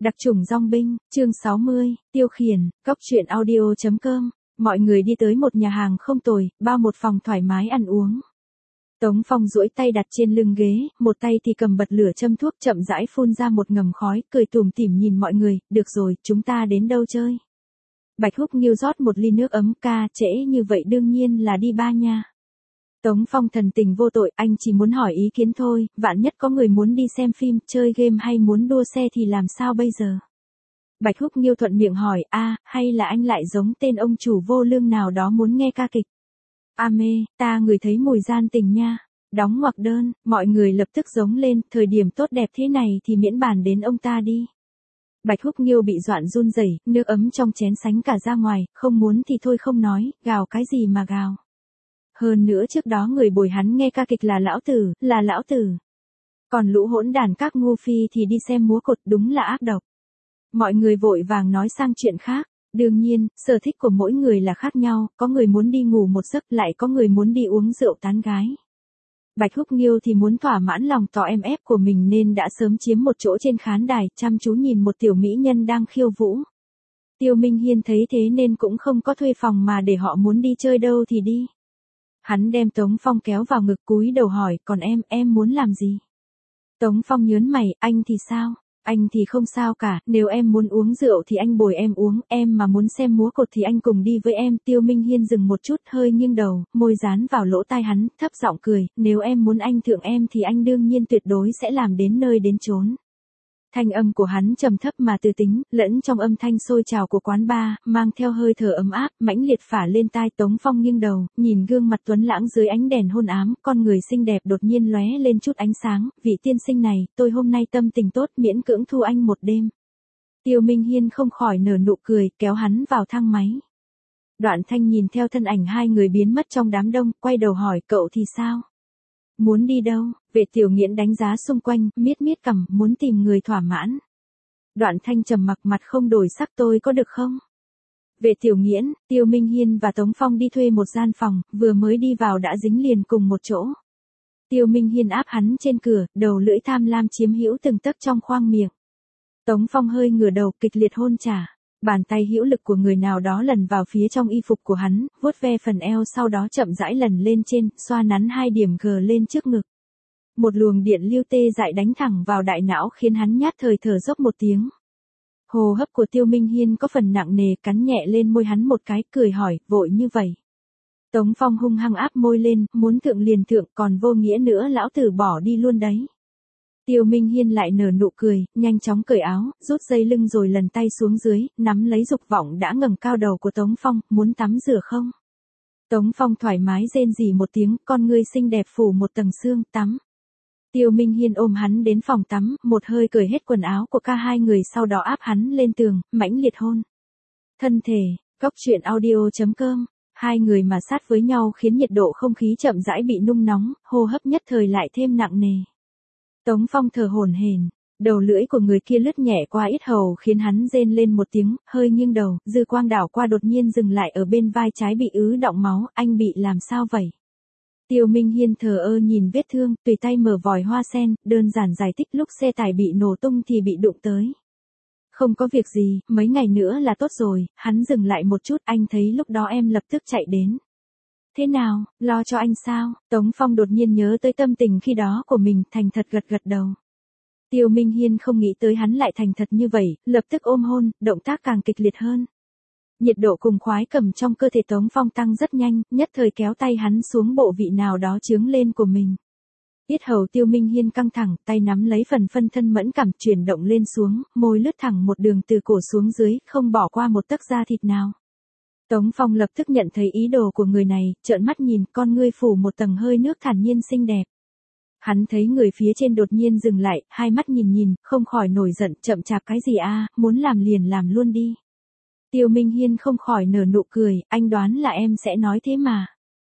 Đặc chủng dong binh, chương 60, tiêu khiển, cóc truyện audio.com. Mọi người đi tới một nhà hàng không tồi, bao một phòng thoải mái ăn uống. Tống Phong duỗi tay đặt trên lưng ghế, một tay thì cầm bật lửa châm thuốc chậm rãi phun ra một ngầm khói, cười tủm tỉm nhìn mọi người, được rồi, chúng ta đến đâu chơi? Bạch Húc Nghiêu rót một ly nước ấm, ca, trễ như vậy đương nhiên là đi ba nha. Tống Phong thần tình vô tội, anh chỉ muốn hỏi ý kiến thôi, vạn nhất có người muốn đi xem phim, chơi game hay muốn đua xe thì làm sao bây giờ? Bạch Húc Nghiêu thuận miệng hỏi, hay là anh lại giống tên ông chủ vô lương nào đó muốn nghe ca kịch? Mê, ta ngửi thấy mùi gian tình nha. Đóng ngoặc đơn, mọi người lập tức giống lên, thời điểm tốt đẹp thế này thì miễn bàn đến ông ta đi. Bạch Húc Nghiêu bị doạn run rẩy, nước ấm trong chén sánh cả ra ngoài, không muốn thì thôi không nói, gào cái gì mà gào. Hơn nữa trước đó người bồi hắn nghe ca kịch là lão tử. Còn lũ hỗn đàn các ngu phi thì đi xem múa cột, đúng là ác độc. Mọi người vội vàng nói sang chuyện khác. Đương nhiên, sở thích của mỗi người là khác nhau, có người muốn đi ngủ một giấc, lại có người muốn đi uống rượu tán gái. Bạch Húc Nghiêu thì muốn thỏa mãn lòng tò em ép của mình nên đã sớm chiếm một chỗ trên khán đài, chăm chú nhìn một tiểu mỹ nhân đang khiêu vũ. Tiêu Minh Hiên thấy thế nên cũng không có thuê phòng mà để họ muốn đi chơi đâu thì đi. Hắn đem Tống Phong kéo vào ngực cúi đầu hỏi, còn em muốn làm gì? Tống Phong nhớn mày, anh thì sao? Anh thì không sao cả, nếu em muốn uống rượu thì anh bồi em uống, em mà muốn xem múa cột thì anh cùng đi với em. Tiêu Minh Hiên dừng một chút, hơi nghiêng đầu, môi dán vào lỗ tai hắn, thấp giọng cười, nếu em muốn anh thượng em thì anh đương nhiên tuyệt đối sẽ làm đến nơi đến chốn. Thanh âm của hắn trầm thấp mà tư tính, lẫn trong âm thanh sôi trào của quán bar, mang theo hơi thở ấm áp, mãnh liệt phả lên tai. Tống Phong nghiêng đầu, nhìn gương mặt tuấn lãng dưới ánh đèn hôn ám, con người xinh đẹp đột nhiên lóe lên chút ánh sáng, vị tiên sinh này, tôi hôm nay tâm tình tốt, miễn cưỡng thu anh một đêm. Tiêu Minh Hiên không khỏi nở nụ cười, kéo hắn vào thang máy. Đoạn Thanh nhìn theo thân ảnh hai người biến mất trong đám đông, quay đầu hỏi, cậu thì sao? Muốn đi đâu? Vệ Tiểu Nghiễn đánh giá xung quanh, miết cằm, muốn tìm người thỏa mãn. Đoạn Thanh trầm mặc, mặt không đổi sắc, tôi có được không? Vệ Tiểu Nghiễn, Tiêu Minh Hiên và Tống Phong đi thuê một gian phòng, vừa mới đi vào đã dính liền cùng một chỗ. Tiêu Minh Hiên áp hắn trên cửa, đầu lưỡi tham lam chiếm hữu từng tấc trong khoang miệng. Tống Phong hơi ngửa đầu, kịch liệt hôn trả. Bàn tay hữu lực của người nào đó lần vào phía trong y phục của hắn, vuốt ve phần eo, sau đó chậm rãi lần lên trên, xoa nắn hai điểm G lên trước ngực. Một luồng điện lưu tê dại đánh thẳng vào đại não khiến hắn nhát thời thở dốc một tiếng. Hô hấp của Tiêu Minh Hiên có phần nặng nề, cắn nhẹ lên môi hắn một cái, cười hỏi, vội như vậy? Tống Phong hung hăng áp môi lên, muốn thượng liền thượng, còn vô nghĩa nữa lão tử bỏ đi luôn đấy. Tiêu Minh Hiên lại nở nụ cười, nhanh chóng cởi áo, rút dây lưng rồi lần tay xuống dưới, nắm lấy dục vọng đã ngẩng cao đầu của Tống Phong, muốn tắm rửa không? Tống Phong thoải mái rên rỉ một tiếng, con ngươi xinh đẹp phủ một tầng sương, tắm. Tiêu Minh Hiên ôm hắn đến phòng tắm, một hơi cởi hết quần áo của cả hai người, sau đó áp hắn lên tường, mãnh liệt hôn. Thân thể, cóc truyện audio.com. Hai người mà sát với nhau khiến nhiệt độ không khí chậm rãi bị nung nóng, hô hấp nhất thời lại thêm nặng nề. Tống Phong thở hổn hển, đầu lưỡi của người kia lướt nhẹ qua yết hầu khiến hắn rên lên một tiếng, hơi nghiêng đầu, dư quang đảo qua đột nhiên dừng lại ở bên vai trái bị ứ đọng máu, anh bị làm sao vậy? Tiêu Minh Hiên thờ ơ nhìn vết thương, tùy tay mở vòi hoa sen, đơn giản giải thích lúc xe tải bị nổ tung thì bị đụng tới. Không có việc gì, mấy ngày nữa là tốt rồi. Hắn dừng lại một chút, anh thấy lúc đó em lập tức chạy đến. Thế nào, lo cho anh sao? Tống Phong đột nhiên nhớ tới tâm tình khi đó của mình, thành thật gật đầu. Tiêu Minh Hiên không nghĩ tới hắn lại thành thật như vậy, lập tức ôm hôn, động tác càng kịch liệt hơn. Nhiệt độ cùng khoái cầm trong cơ thể Tống Phong tăng rất nhanh, nhất thời kéo tay hắn xuống bộ vị nào đó chướng lên của mình. Yết hầu Tiêu Minh Hiên căng thẳng, tay nắm lấy phần phân thân mẫn cảm chuyển động lên xuống, môi lướt thẳng một đường từ cổ xuống dưới, không bỏ qua một tấc da thịt nào. Tống Phong lập tức nhận thấy ý đồ của người này, trợn mắt nhìn, con ngươi phủ một tầng hơi nước thản nhiên xinh đẹp. Hắn thấy người phía trên đột nhiên dừng lại, hai mắt nhìn, không khỏi nổi giận, chậm chạp cái gì muốn làm liền làm luôn đi. Tiêu Minh Hiên không khỏi nở nụ cười, anh đoán là em sẽ nói thế mà.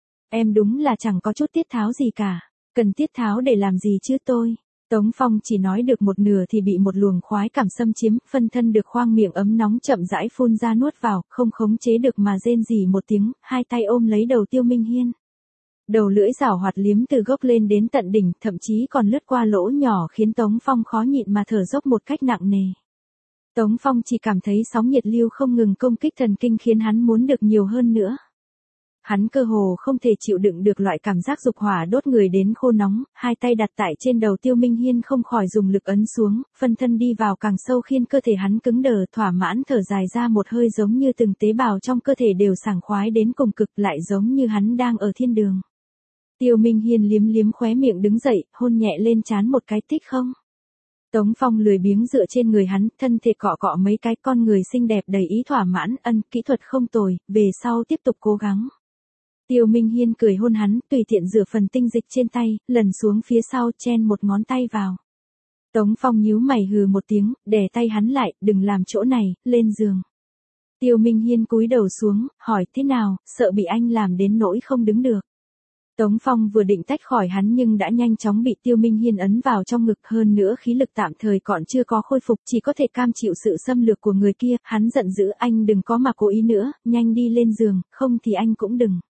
Em đúng là chẳng có chút tiết tháo gì cả. Cần tiết tháo để làm gì chứ tôi? Tống Phong chỉ nói được một nửa thì bị một luồng khoái cảm xâm chiếm, phân thân được khoang miệng ấm nóng chậm rãi phun ra nuốt vào, không khống chế được mà rên rỉ một tiếng, hai tay ôm lấy đầu Tiêu Minh Hiên. Đầu lưỡi giảo hoạt liếm từ gốc lên đến tận đỉnh, thậm chí còn lướt qua lỗ nhỏ khiến Tống Phong khó nhịn mà thở dốc một cách nặng nề. Tống Phong chỉ cảm thấy sóng nhiệt lưu không ngừng công kích thần kinh khiến hắn muốn được nhiều hơn nữa. Hắn cơ hồ không thể chịu đựng được loại cảm giác dục hỏa đốt người đến khô nóng, hai tay đặt tại trên đầu Tiêu Minh Hiên không khỏi dùng lực ấn xuống, phân thân đi vào càng sâu khiến cơ thể hắn cứng đờ, thỏa mãn thở dài ra một hơi, giống như từng tế bào trong cơ thể đều sảng khoái đến cùng cực, lại giống như hắn đang ở thiên đường. Tiêu Minh Hiên liếm liếm khóe miệng đứng dậy, hôn nhẹ lên trán một cái, thích không? Tống Phong lười biếng dựa trên người hắn, thân thể cọ cọ mấy cái, con người xinh đẹp đầy ý thỏa mãn, kỹ thuật không tồi, về sau tiếp tục cố gắng. Tiêu Minh Hiên cười hôn hắn, tùy tiện rửa phần tinh dịch trên tay, lần xuống phía sau chen một ngón tay vào. Tống Phong nhíu mày hừ một tiếng, đè tay hắn lại, đừng làm chỗ này, lên giường. Tiêu Minh Hiên cúi đầu xuống, hỏi thế nào, sợ bị anh làm đến nỗi không đứng được. Tống Phong vừa định tách khỏi hắn nhưng đã nhanh chóng bị Tiêu Minh Hiên ấn vào trong ngực, hơn nữa khí lực tạm thời còn chưa có khôi phục, chỉ có thể cam chịu sự xâm lược của người kia. Hắn giận dữ, anh đừng có mà cố ý nữa, nhanh đi lên giường, không thì anh cũng đừng.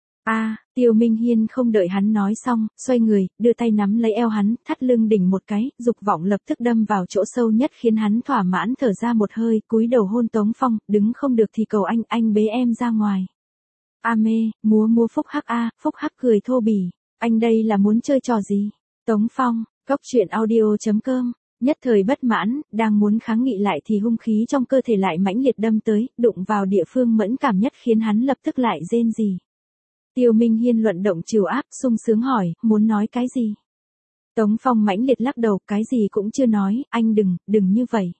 Tiêu Minh Hiên không đợi hắn nói xong, xoay người, đưa tay nắm lấy eo hắn, thắt lưng đỉnh một cái, dục vọng lập tức đâm vào chỗ sâu nhất khiến hắn thỏa mãn thở ra một hơi, cúi đầu hôn Tống Phong, đứng không được thì cầu anh bế em ra ngoài. Mê, múa Phúc Hắc Phúc Hắc cười thô bỉ, anh đây là muốn chơi trò gì? Tống Phong, coctruyện.audio.com. Nhất thời bất mãn, đang muốn kháng nghị lại thì hung khí trong cơ thể lại mãnh liệt đâm tới, đụng vào địa phương mẫn cảm nhất khiến hắn lập tức lại rên rỉ. Tiêu Minh Hiên luận động trìu áp, sung sướng hỏi, muốn nói cái gì? Tống Phong mãnh liệt lắc đầu, cái gì cũng chưa nói, anh đừng như vậy.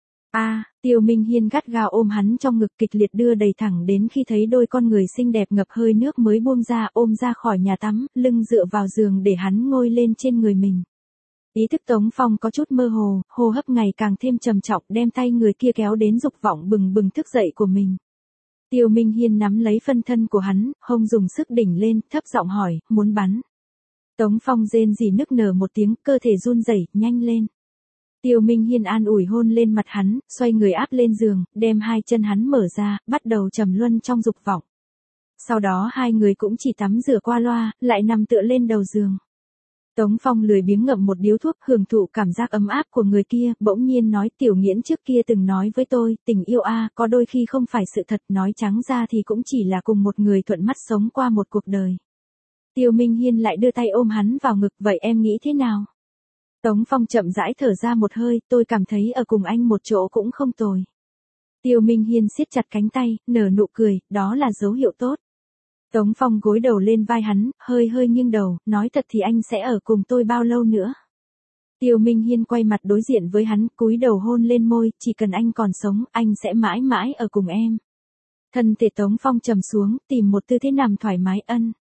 Tiêu Minh Hiên gắt gao ôm hắn trong ngực, kịch liệt đưa đầy thẳng đến khi thấy đôi con người xinh đẹp ngập hơi nước mới buông ra, ôm ra khỏi nhà tắm, lưng dựa vào giường để hắn ngồi lên trên người mình. Ý thức Tống Phong có chút mơ hồ, hô hấp ngày càng thêm trầm trọng, đem tay người kia kéo đến dục vọng bừng bừng thức dậy của mình. Tiêu Minh Hiên nắm lấy phân thân của hắn, hông dùng sức đỉnh lên, thấp giọng hỏi, muốn bắn. Tống Phong rên rỉ nức nở một tiếng, cơ thể run rẩy, nhanh lên. Tiêu Minh Hiên an ủi hôn lên mặt hắn, xoay người áp lên giường, đem hai chân hắn mở ra, bắt đầu trầm luân trong dục vọng. Sau đó hai người cũng chỉ tắm rửa qua loa, lại nằm tựa lên đầu giường. Tống Phong lười biếng ngậm một điếu thuốc, hưởng thụ cảm giác ấm áp của người kia, bỗng nhiên nói, Tiểu Nghiễn trước kia từng nói với tôi, tình yêu có đôi khi không phải sự thật, nói trắng ra thì cũng chỉ là cùng một người thuận mắt sống qua một cuộc đời. Tiêu Minh Hiên lại đưa tay ôm hắn vào ngực, vậy em nghĩ thế nào? Tống Phong chậm rãi thở ra một hơi, tôi cảm thấy ở cùng anh một chỗ cũng không tồi. Tiêu Minh Hiên siết chặt cánh tay, nở nụ cười, đó là dấu hiệu tốt. Tống Phong gối đầu lên vai hắn, hơi nghiêng đầu, nói thật thì anh sẽ ở cùng tôi bao lâu nữa? Tiêu Minh Hiên quay mặt đối diện với hắn, cúi đầu hôn lên môi, chỉ cần anh còn sống, anh sẽ mãi mãi ở cùng em. Thân thể Tống Phong trầm xuống, tìm một tư thế nằm thoải mái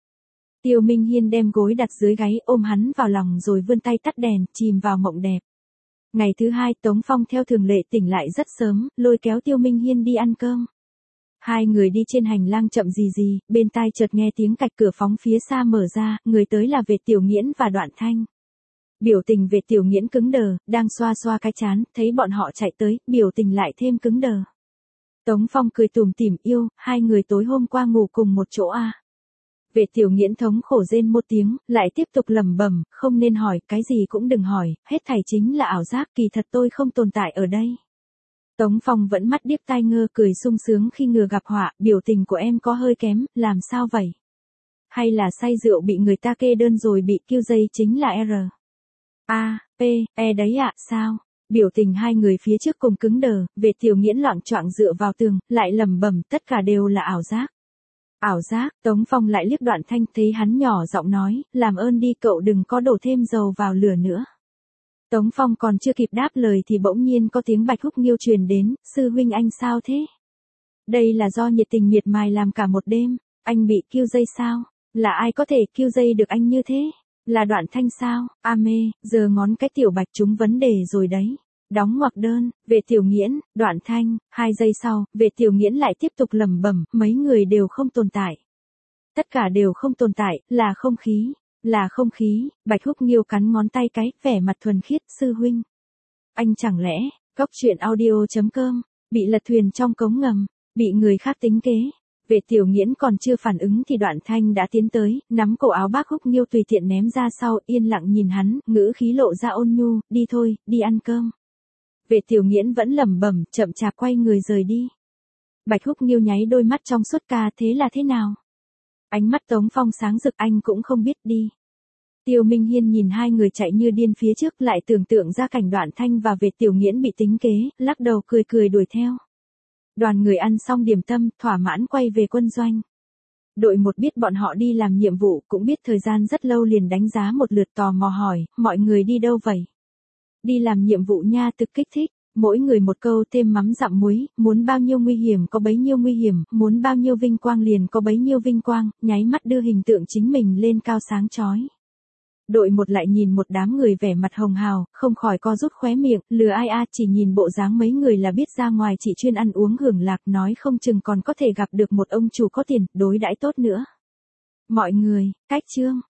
Tiêu Minh Hiên đem gối đặt dưới gáy, ôm hắn vào lòng rồi vươn tay tắt đèn, chìm vào mộng đẹp. Ngày thứ hai, Tống Phong theo thường lệ tỉnh lại rất sớm, lôi kéo Tiêu Minh Hiên đi ăn cơm. Hai người đi trên hành lang chậm gì, bên tai chợt nghe tiếng cạch cửa phóng phía xa mở ra, người tới là Vệ Tiểu Nghiễn và Đoạn Thanh. Biểu tình Vệ Tiểu Nghiễn cứng đờ, đang xoa xoa cái trán, thấy bọn họ chạy tới, biểu tình lại thêm cứng đờ. Tống Phong cười tủm tỉm, yêu, hai người tối hôm qua ngủ cùng một chỗ Vệ Tiểu Nghiễn thống khổ rên một tiếng, lại tiếp tục lẩm bẩm, không nên hỏi, cái gì cũng đừng hỏi, hết thảy chính là ảo giác, kỳ thật tôi không tồn tại ở đây. Tống Phong vẫn mắt điếc tai ngơ, cười sung sướng khi ngừa gặp họa, biểu tình của em có hơi kém, làm sao vậy? Hay là say rượu bị người ta kê đơn rồi bị kêu dây chính là R. P, E đấy sao? Biểu tình hai người phía trước cùng cứng đờ, Vệ Tiểu Nghiễn loạng choạng dựa vào tường, lại lẩm bẩm, tất cả đều là ảo giác. Ảo giác, Tống Phong lại liếc Đoạn Thanh, thấy hắn nhỏ giọng nói, làm ơn đi cậu đừng có đổ thêm dầu vào lửa nữa. Tống Phong còn chưa kịp đáp lời thì bỗng nhiên có tiếng Bạch Húc Nghiêu truyền đến, sư huynh anh sao thế? Đây là do nhiệt tình miệt mài làm cả một đêm, anh bị kêu dây sao? Là ai có thể kêu dây được anh như thế? Là Đoạn Thanh sao? Mê, giờ ngón cái Tiểu Bạch trúng vấn đề rồi đấy. Đóng ngoặc đơn, Vệ Tiểu Nghiễn, Đoạn Thanh, 2 giây sau, Vệ Tiểu Nghiễn lại tiếp tục lẩm bẩm, mấy người đều không tồn tại. Tất cả đều không tồn tại, là không khí. Là không khí, Bạch Húc Nghiêu cắn ngón tay cái, vẻ mặt thuần khiết, sư huynh. Anh chẳng lẽ, coctruyện.audio.com, bị lật thuyền trong cống ngầm, bị người khác tính kế. Vệ Tiểu Nghiễn còn chưa phản ứng thì Đoạn Thanh đã tiến tới, nắm cổ áo Bác Húc Nghiêu tùy tiện ném ra sau, yên lặng nhìn hắn, ngữ khí lộ ra ôn nhu, đi thôi, đi ăn cơm. Vệ Tiểu Nghiễn vẫn lẩm bẩm, chậm chạp quay người rời đi. Bạch Húc Nghiêu nháy đôi mắt trong suốt, ca thế là thế nào? Ánh mắt Tống Phong sáng rực, anh cũng không biết đi. Tiêu Minh Hiên nhìn hai người chạy như điên phía trước, lại tưởng tượng ra cảnh Đoạn Thanh và Vệ Tiểu Nghiễn bị tính kế, lắc đầu cười cười đuổi theo. Đoàn người ăn xong điểm tâm, thỏa mãn quay về quân doanh. Đội 1 biết bọn họ đi làm nhiệm vụ, cũng biết thời gian rất lâu, liền đánh giá một lượt, tò mò hỏi, mọi người đi đâu vậy? Đi làm nhiệm vụ nha, thực kích thích. Mỗi người một câu, thêm mắm dặm muối, muốn bao nhiêu nguy hiểm có bấy nhiêu nguy hiểm, muốn bao nhiêu vinh quang liền có bấy nhiêu vinh quang, nháy mắt đưa hình tượng chính mình lên cao sáng chói. Đội 1 lại nhìn một đám người vẻ mặt hồng hào, không khỏi co rút khóe miệng, lừa ai a, chỉ nhìn bộ dáng mấy người là biết ra ngoài chỉ chuyên ăn uống hưởng lạc, nói không chừng còn có thể gặp được một ông chủ có tiền, đối đãi tốt nữa. Mọi người, cách chương.